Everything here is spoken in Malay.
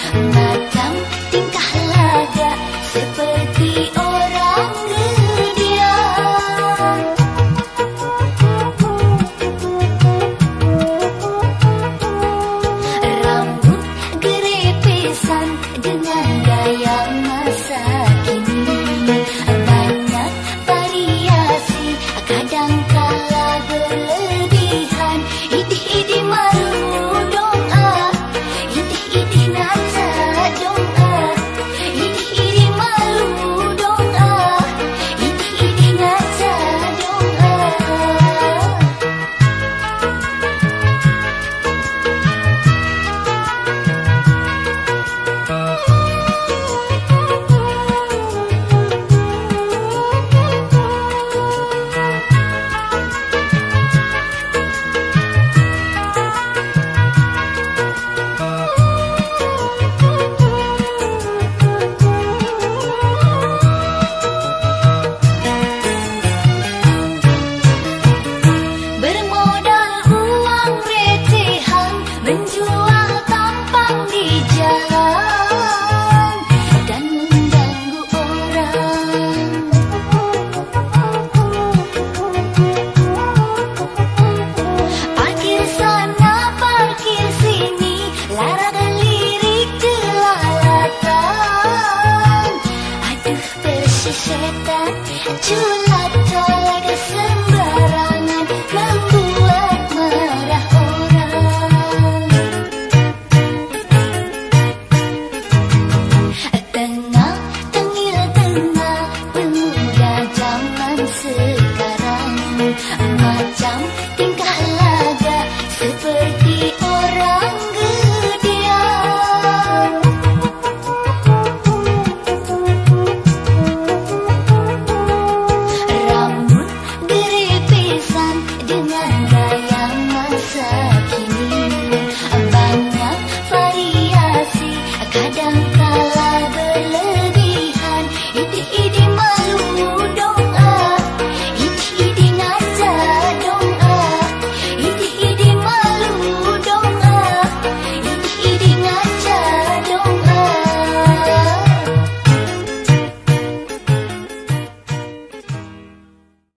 macam tingkah laga seperti orang gedean. Rambut gerepesan dengan gaya masa kini, banyak variasi, kadang kala berlebihan. Idih-idih malu dong ah, idih-idih naca dong ah, idih-idih malu dong ah, idih-idih naca dong ah. Bermodal uang recehan, menjual tampang di jalan dan mengganggu orang. Parkir sana, parkir sini, larangan lirik jelalatan. Aduh persis setan, culat-colak sembarangan, membuat marah orang. Tengah tengil-tengah pemuda zaman sekarang, macam tingkah laga seperti orang gedean. Rambut gerepesan dengan gaya masa kini, banyak variasi, kadang